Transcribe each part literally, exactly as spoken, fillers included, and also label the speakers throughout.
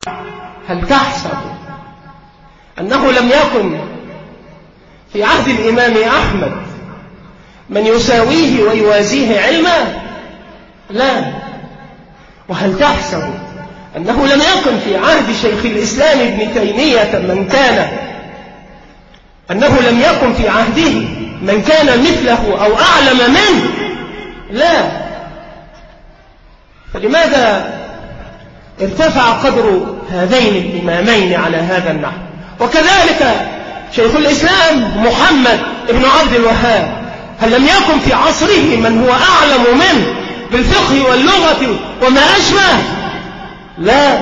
Speaker 1: هل تحسب أنه لم يكن في عهد الإمام أحمد من يساويه ويوازيه علما؟ لا. وهل تحسب أنه لم يكن في عهد شيخ الإسلام ابن تيمية من كان أنه لم يكن في عهده من كان مثله أو أعلم منه؟ لا. فلماذا ارتفع قدر هذين الإمامين على هذا النحو؟ وكذلك شيخ الإسلام محمد بن عبد الوهاب، هل لم يكن في عصره من هو أعلم منه بالفقه واللغة وما أشبه؟ لا.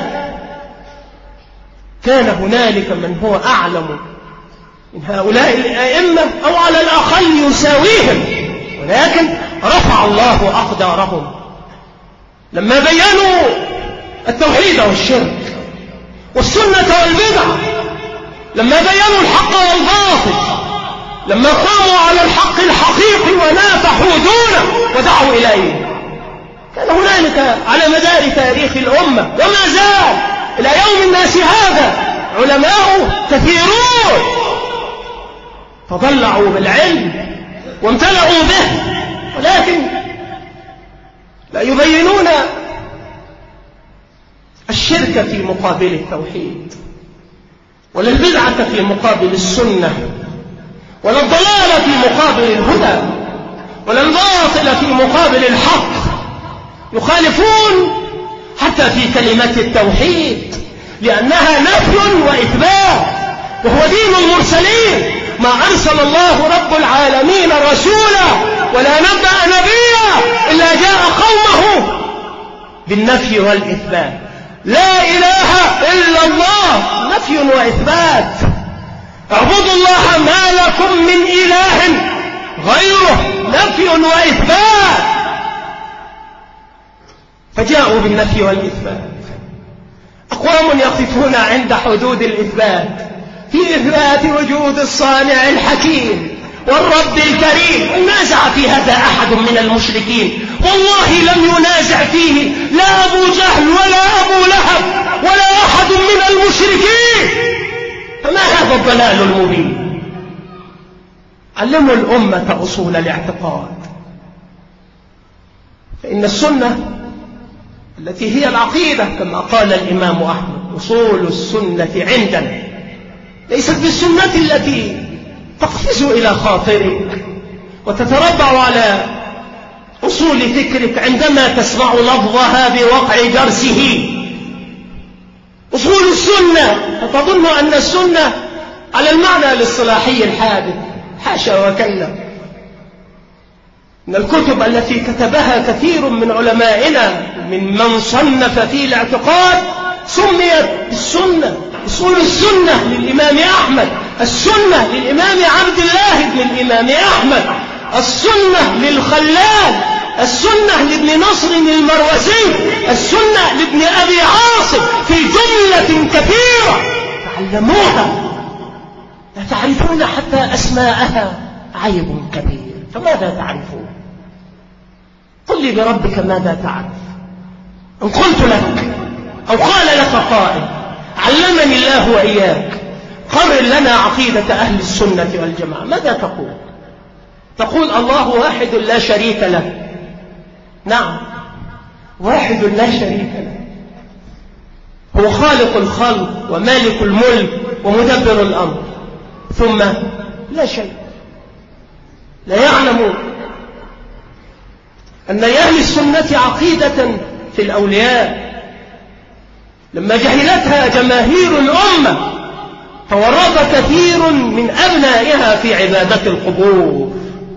Speaker 1: كان هنالك من هو أعلم من هؤلاء الأئمة أو على الأقل يساويهم، ولكن رفع الله أقدارهم لما بيّنوا التوحيد والشرك والسنة والبدعة، لما بيّنوا الحق والباطل، لما قاموا على الحق الحقيقي ونافحوا دونه ودعوا إليه. كان هنالك على مدار تاريخ الأمة وما زال إلى يوم الناس هذا علماء كثيرون تضلعوا بالعلم وامتلعوا به، ولكن لا يبينون الشرك في مقابل التوحيد، ولا البدعة في مقابل السنة، ولا الضلال في مقابل الهدى، ولا الباطل في مقابل الحق. يخالفون حتى في كلمة التوحيد لأنها نفي وإثبات، وهو دين المرسلين. ما أرسل الله رب العالمين رسولا ولا نبأ نبيا إلا جاء قومه بالنفي والإثبات. لا إله إلا الله نفي وإثبات. اعبدوا الله ما لكم من إله غيره نفي وإثبات. فجاءوا بالنفي والإثبات. أقوام يقفون عند حدود الإثبات في إثبات وجود الصانع الحكيم والرب الكريم. ونازع في هذا أحد من المشركين، والله لم ينازع فيه لا أبو جهل ولا أبو لهب ولا أحد من المشركين. فما هذا الضلال المبين؟ علموا الأمة أصول الاعتقاد، فإن السنة التي هي العقيدة كما قال الإمام أحمد أصول السنة عندنا ليست بالسنة التي تقفز إلى خاطرك وتتربع على أصول فكرك عندما تسمع لفظها بوقع درسه. أصول السنة فتظن أن السنة على المعنى الاصطلاحي الحادث، حاشا وكلا. إن الكتب التي كتبها كثير من علمائنا من من صنف في الاعتقاد سميت بالسنة. أصول السنة للإمام أحمد، السنة للإمام عبد الله بن الإمام أحمد، السنة للخلال، السنة لابن نصر المروزي، السنة لابن أبي عاصم، في جملة كثيرة تعلموها لا تعرفون حتى أسماءها عيب كبير. فماذا تعرفون؟ قل لي بربك ماذا تعرف؟ إن قلت لك أو قال لك قائل علمني الله وإياك قرر لنا عقيدة أهل السنة والجماعة، ماذا تقول؟ تقول الله واحد لا شريك له. نعم، واحد لا شريك له، هو خالق الخلق ومالك الملك ومدبر الأمر، ثم لا شيء. لا يعلم أن لأهل السنة عقيدة في الأولياء لما جهلتها جماهير الأمة تورط كثير من أبنائها في عبادة القبور.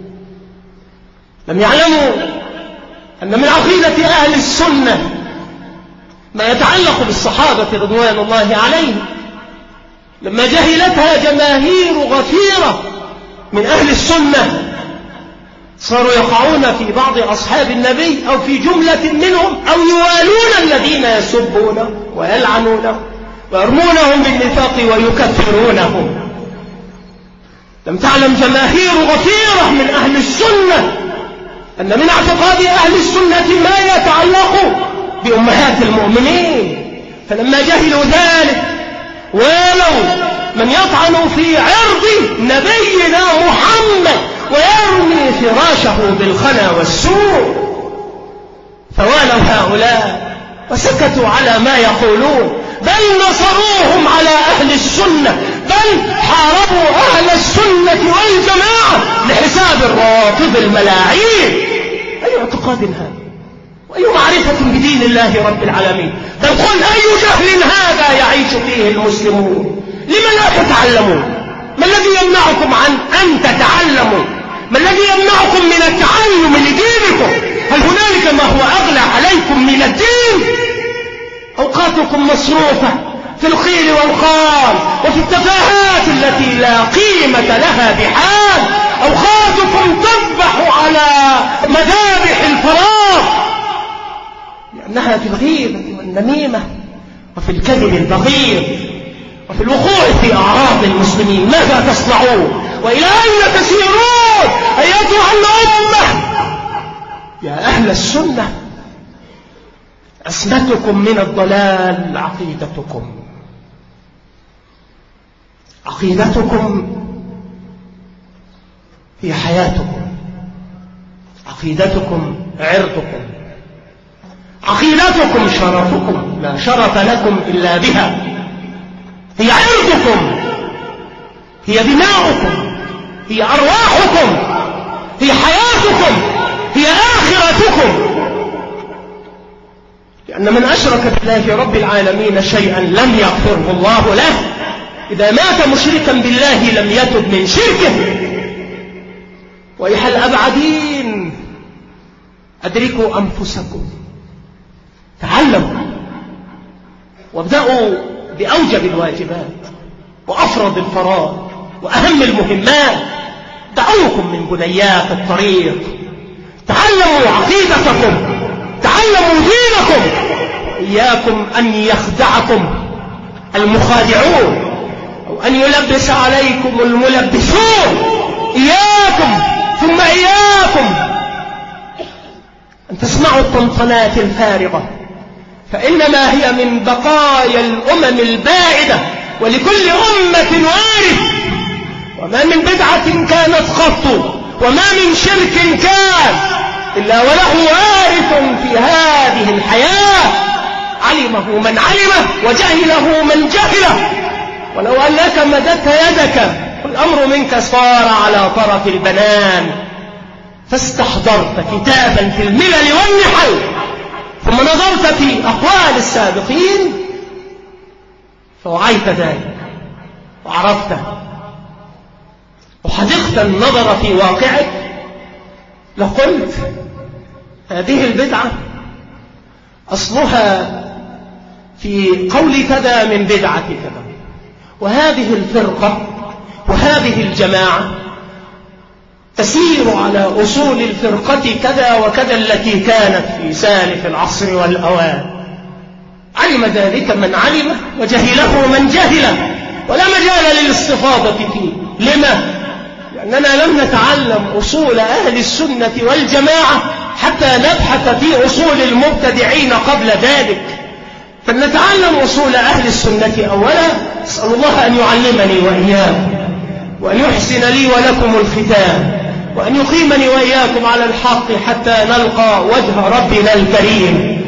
Speaker 1: لم يعلموا أن من عقيدة أهل السنة ما يتعلق بالصحابة رضوان الله عليهم، لما جهلتها جماهير غفيرة من أهل السنة صاروا يقعون في بعض أصحاب النبي أو في جملة منهم أو يوالون الذين يسبونه ويلعنونه ويرمونهم بالنفاق ويكفرونهم. لم تعلم جماهير غفيرة من أهل السنة أن من اعتقاد أهل السنة ما يتعلق بأمهات المؤمنين، فلما جهلوا ذلك ولو من يطعن في عرض نبينا محمد ويرمي فراشه بالخنا والسوء، فوالوا هؤلاء وسكتوا على ما يقولون، بل نصروهم على أهل السنة، بل حاربوا أهل السنة والجماعة لحساب الروافض الملاعين. أي اعتقاد هذا وأي معرفة بدين الله رب العالمين؟ بل قل أي جهل هذا يعيش فيه المسلمون؟ لما لا تتعلمون؟ ما الذي يمنعكم عن أن تتعلموا؟ ما الذي يمنعكم من التعلم لدينكم؟ هل هنالك ما هو أغلى عليكم من الدين؟ أوقاتكم مصروفة في القيل والقال وفي التفاهات التي لا قيمة لها بحال. أوقاتكم تذبح على مذابح الفراغ لأنها في الغيبة والنميمة وفي الكذب البغيض وفي الوقوع في أعراض المسلمين. ماذا تصنعون وإلى أين تسيرون أيتها الأمة؟ يا أهل السنة، عصمتكم من الضلال عقيدتكم. عقيدتكم هي حياتكم، عقيدتكم عرضكم، عقيدتكم شرفكم، لا شرف لكم إلا بها. هي عرضكم، هي دماؤكم، هي أرواحكم، هي حياتكم، هي آخرتكم. لأن من أشرك بالله رب العالمين شيئا لم يغفره الله له. إذا مات مشركا بالله لم يتب من شركه. وإيها الأبعدين، أدركوا أنفسكم، تعلموا وابدأوا بأوجب الواجبات وأفرض الفرائض وأهم المهمات. دعوكم من بنيات الطريق، تعلموا عقيدتكم، تعلموا دينكم. إياكم أن يخدعكم المخادعون أو أن يلبس عليكم الملبسون. إياكم ثم إياكم أن تسمعوا الطنطنات الفارغة، فإنما هي من بقايا الأمم البائدة، ولكل أمة وارث. وما من بدعة كانت قط وما من شرك كان إلا وله وارث في هذه الحياة، علمه من علمه وجهله من جهله. ولو أنك مددت يدك والأمر منك صار على طرف البنان، فاستحضرت كتابا في الملل والنحل، ثم نظرت في أقوال السابقين فوعيت ذلك وعرفته وحدقت النظر في واقعك، لقلت هذه البدعة أصلها في قول كذا من بدعة كذا، وهذه الفرقة وهذه الجماعة تسير على أصول الفرقة كذا وكذا التي كانت في سالف العصر والأوان. علم ذلك من علم وجهله من جهله، ولا مجال للاستفاضة فيه. لما؟ لأننا لم نتعلم أصول أهل السنة والجماعة حتى نبحث في أصول المبتدعين قبل ذلك. فلنتعلم أصول أهل السنة أولا. أسأل الله أن يعلمني وإياكم، وأن يحسن لي ولكم الختام، وأن يقيمني وإياكم على الحق حتى نلقى وجه ربنا الكريم.